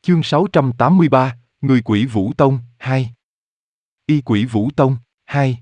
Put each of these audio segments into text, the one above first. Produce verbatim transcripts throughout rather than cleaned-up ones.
Chương sáu trăm tám mươi ba, Người Quỷ Vũ Tông, hai. Y Quỷ Vũ Tông, hai.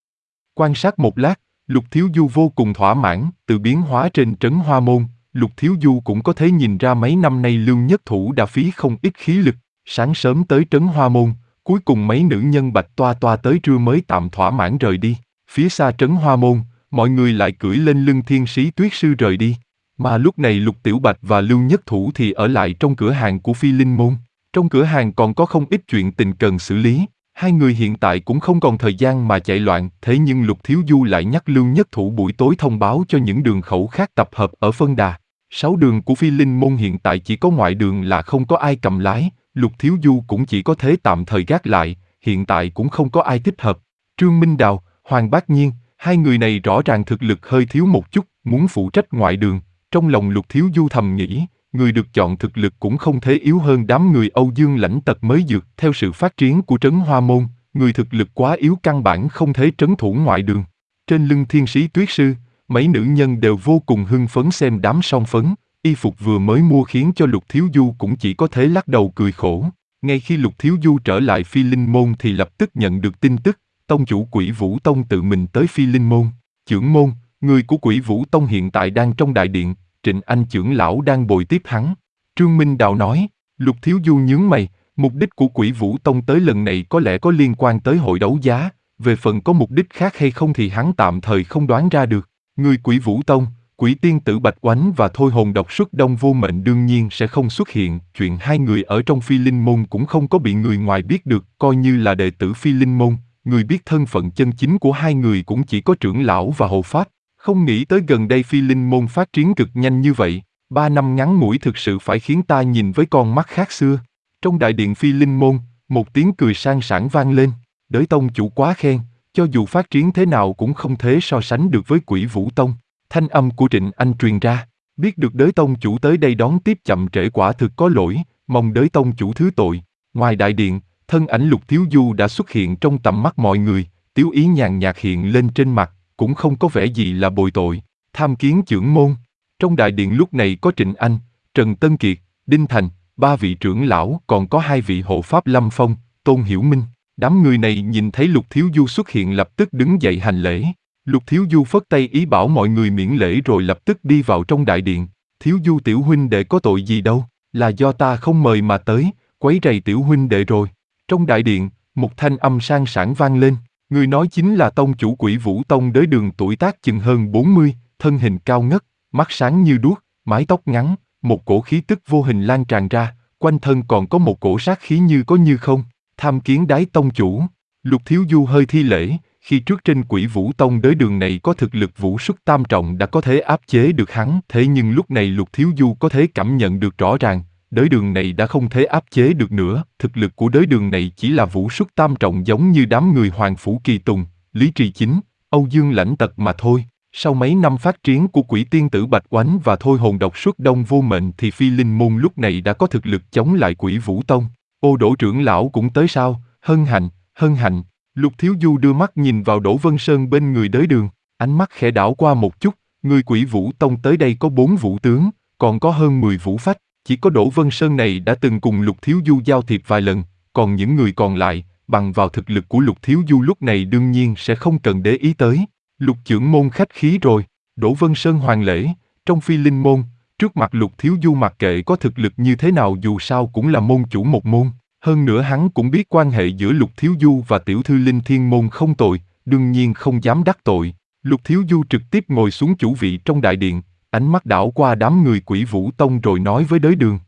Quan sát một lát, Lục Thiếu Du vô cùng thỏa mãn, từ biến hóa trên trấn Hoa Môn, Lục Thiếu Du cũng có thể nhìn ra mấy năm nay Lương Nhất Thủ đã phí không ít khí lực, sáng sớm tới trấn Hoa Môn, cuối cùng mấy nữ nhân bạch toa toa tới trưa mới tạm thỏa mãn rời đi. Phía xa trấn Hoa Môn, mọi người lại cưỡi lên lưng Thiên Sĩ Tuyết Sư rời đi. Mà lúc này Lục Tiểu Bạch và Lưu Nhất Thủ thì ở lại trong cửa hàng của Phi Linh Môn. Trong cửa hàng còn có không ít chuyện tình cần xử lý. Hai người hiện tại cũng không còn thời gian mà chạy loạn, thế nhưng Lục Thiếu Du lại nhắc Lưu Nhất Thủ buổi tối thông báo cho những đường khẩu khác tập hợp ở phân đà. Sáu đường của Phi Linh Môn hiện tại chỉ có ngoại đường là không có ai cầm lái, Lục Thiếu Du cũng chỉ có thế tạm thời gác lại, hiện tại cũng không có ai thích hợp. Trương Minh Đào, Hoàng Bác Nhiên, hai người này rõ ràng thực lực hơi thiếu một chút, muốn phụ trách ngoại đường. Trong lòng Lục Thiếu Du thầm nghĩ, người được chọn thực lực cũng không thể yếu hơn đám người Âu Dương Lãnh Tật mới dược. Theo sự phát triển của trấn Hoa Môn, người thực lực quá yếu căn bản không thể trấn thủ ngoại đường. Trên lưng Thiên Sĩ Tuyết Sư, mấy nữ nhân đều vô cùng hưng phấn xem đám song phấn, y phục vừa mới mua khiến cho Lục Thiếu Du cũng chỉ có thể lắc đầu cười khổ. Ngay khi Lục Thiếu Du trở lại Phi Linh Môn thì lập tức nhận được tin tức, tông chủ Quỷ Vũ Tông tự mình tới Phi Linh Môn. Chưởng môn, người của Quỷ Vũ Tông hiện tại đang trong đại điện, Trịnh Anh trưởng lão đang bồi tiếp hắn. Trương Minh Đào nói. Lục Thiếu Du nhướng mày, mục đích của Quỷ Vũ Tông tới lần này có lẽ có liên quan tới hội đấu giá, về phần có mục đích khác hay không thì hắn tạm thời không đoán ra được. Người Quỷ Vũ Tông, Quỷ Tiên Tử Bạch Oánh và Thôi Hồn Độc Xuất Đông Vô Mệnh đương nhiên sẽ không xuất hiện, chuyện hai người ở trong Phi Linh Môn cũng không có bị người ngoài biết được, coi như là đệ tử Phi Linh Môn, người biết thân phận chân chính của hai người cũng chỉ có trưởng lão và hộ pháp. Không nghĩ tới gần đây Phi Linh Môn phát triển cực nhanh như vậy, ba năm ngắn ngủi thực sự phải khiến ta nhìn với con mắt khác xưa. Trong đại điện Phi Linh Môn, một tiếng cười sang sảng vang lên, Đới Tông chủ quá khen, cho dù phát triển thế nào cũng không thể so sánh được với Quỷ Vũ Tông. Thanh âm của Trịnh Anh truyền ra, biết được Đới Tông chủ tới đây đón tiếp chậm trễ quả thực có lỗi, mong Đới Tông chủ thứ tội. Ngoài đại điện, thân ảnh Lục Thiếu Du đã xuất hiện trong tầm mắt mọi người, tiếu ý nhàn nhạt hiện lên trên mặt, cũng không có vẻ gì là bồi tội. Tham kiến chưởng môn. Trong đại điện lúc này có Trịnh Anh, Trần Tân Kiệt, Đinh Thành, ba vị trưởng lão, còn có hai vị hộ pháp Lâm Phong, Tôn Hiểu Minh. Đám người này nhìn thấy Lục Thiếu Du xuất hiện lập tức đứng dậy hành lễ. Lục Thiếu Du phất tay ý bảo mọi người miễn lễ rồi lập tức đi vào trong đại điện. Thiếu Du tiểu huynh đệ có tội gì đâu, là do ta không mời mà tới, quấy rầy tiểu huynh đệ rồi. Trong đại điện, một thanh âm sang sảng vang lên. Người nói chính là tông chủ Quỷ Vũ Tông Đới Đường, tuổi tác chừng hơn bốn mươi, thân hình cao ngất, mắt sáng như đuốc, mái tóc ngắn, một cổ khí tức vô hình lan tràn ra, quanh thân còn có một cổ sát khí như có như không. Tham kiến đái tông chủ. Lục Thiếu Du hơi thi lễ, khi trước trên Quỷ Vũ Tông Đới Đường này có thực lực vũ xuất tam trọng đã có thể áp chế được hắn, thế nhưng lúc này Lục Thiếu Du có thể cảm nhận được rõ ràng, Đới Đường này đã không thể áp chế được nữa, thực lực của Đới Đường này chỉ là vũ xuất tam trọng giống như đám người Hoàng Phủ Kỳ Tùng, Lý Trì Chính, Âu Dương Lãnh Tật mà thôi. Sau mấy năm phát triển của Quỷ Tiên Tử Bạch Oánh và Thôi Hồn Độc Xuất Đông Vô Mệnh thì Phi Linh Môn lúc này đã có thực lực chống lại Quỷ Vũ Tông. Ô Đỗ trưởng lão cũng tới sao? Hân hạnh, hân hạnh. Lục Thiếu Du đưa mắt nhìn vào Đỗ Vân Sơn bên người Đới Đường, ánh mắt khẽ đảo qua một chút, người Quỷ Vũ Tông tới đây có bốn vũ tướng, còn có hơn mười vũ phách. Chỉ có Đỗ Vân Sơn này đã từng cùng Lục Thiếu Du giao thiệp vài lần, còn những người còn lại, bằng vào thực lực của Lục Thiếu Du lúc này đương nhiên sẽ không cần để ý tới. Lục trưởng môn khách khí rồi, Đỗ Vân Sơn hoàn lễ, trong Phi Linh Môn, trước mặt Lục Thiếu Du mặc kệ có thực lực như thế nào dù sao cũng là môn chủ một môn, hơn nữa hắn cũng biết quan hệ giữa Lục Thiếu Du và tiểu thư Linh Thiên Môn không tồi, đương nhiên không dám đắc tội. Lục Thiếu Du trực tiếp ngồi xuống chủ vị trong đại điện, ánh mắt đảo qua đám người Quỷ Vũ Tông rồi nói với Đới Đường.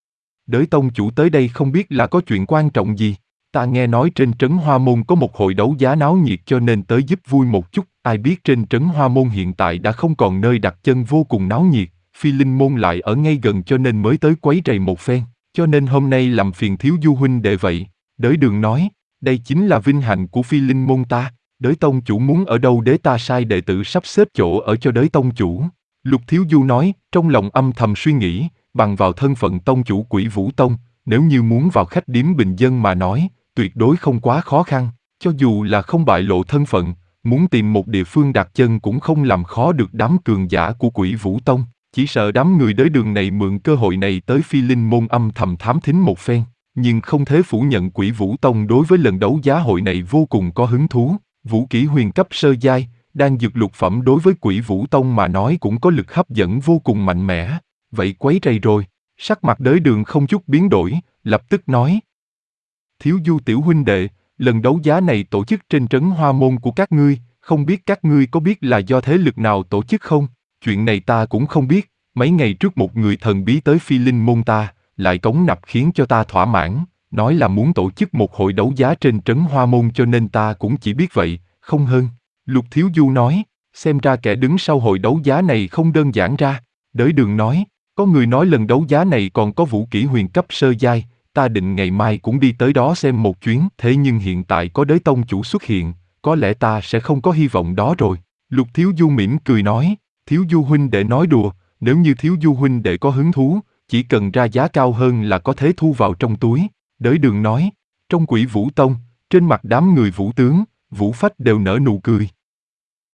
Đới tông chủ tới đây không biết là có chuyện quan trọng gì, ta nghe nói trên trấn Hoa Môn có một hội đấu giá náo nhiệt cho nên tới giúp vui một chút, ai biết trên trấn Hoa Môn hiện tại đã không còn nơi đặt chân vô cùng náo nhiệt, Phi Linh Môn lại ở ngay gần cho nên mới tới quấy rầy một phen, cho nên hôm nay làm phiền Thiếu Du huynh đệ vậy. Đới Đường nói, đây chính là vinh hạnh của Phi Linh Môn ta, Đới tông chủ muốn ở đâu để ta sai đệ tử sắp xếp chỗ ở cho Đới tông chủ. Lục Thiếu Du nói, trong lòng âm thầm suy nghĩ, bằng vào thân phận tông chủ Quỷ Vũ Tông, nếu như muốn vào khách điếm bình dân mà nói, tuyệt đối không quá khó khăn, cho dù là không bại lộ thân phận, muốn tìm một địa phương đặt chân cũng không làm khó được đám cường giả của Quỷ Vũ Tông. Chỉ sợ đám người đới đường này mượn cơ hội này tới Phi Linh môn âm thầm thám thính một phen, nhưng không thể phủ nhận Quỷ Vũ Tông đối với lần đấu giá hội này vô cùng có hứng thú. Vũ kỹ huyền cấp sơ giai, đan dược lục phẩm đối với Quỷ Vũ Tông mà nói cũng có lực hấp dẫn vô cùng mạnh mẽ. Vậy quấy rầy rồi. Sắc mặt đới đường không chút biến đổi, lập tức nói. Thiếu Du tiểu huynh đệ, lần đấu giá này tổ chức trên trấn Hoa Môn của các ngươi, không biết các ngươi có biết là do thế lực nào tổ chức không? Chuyện này ta cũng không biết, mấy ngày trước một người thần bí tới Phi Linh môn ta, lại cống nạp khiến cho ta thỏa mãn, nói là muốn tổ chức một hội đấu giá trên trấn Hoa Môn cho nên ta cũng chỉ biết vậy, không hơn. Lục Thiếu Du nói, xem ra kẻ đứng sau hội đấu giá này không đơn giản ra. Đới đường nói, có người nói lần đấu giá này còn có vũ kỹ huyền cấp sơ giai, ta định ngày mai cũng đi tới đó xem một chuyến. Thế nhưng hiện tại có đới tông chủ xuất hiện, có lẽ ta sẽ không có hy vọng đó rồi. Lục Thiếu Du mỉm cười nói, Thiếu Du huynh đệ nói đùa, nếu như Thiếu Du huynh đệ có hứng thú, chỉ cần ra giá cao hơn là có thể thu vào trong túi. Đới đường nói, trong Quỷ Vũ Tông, trên mặt đám người vũ tướng, vũ phách đều nở nụ cười.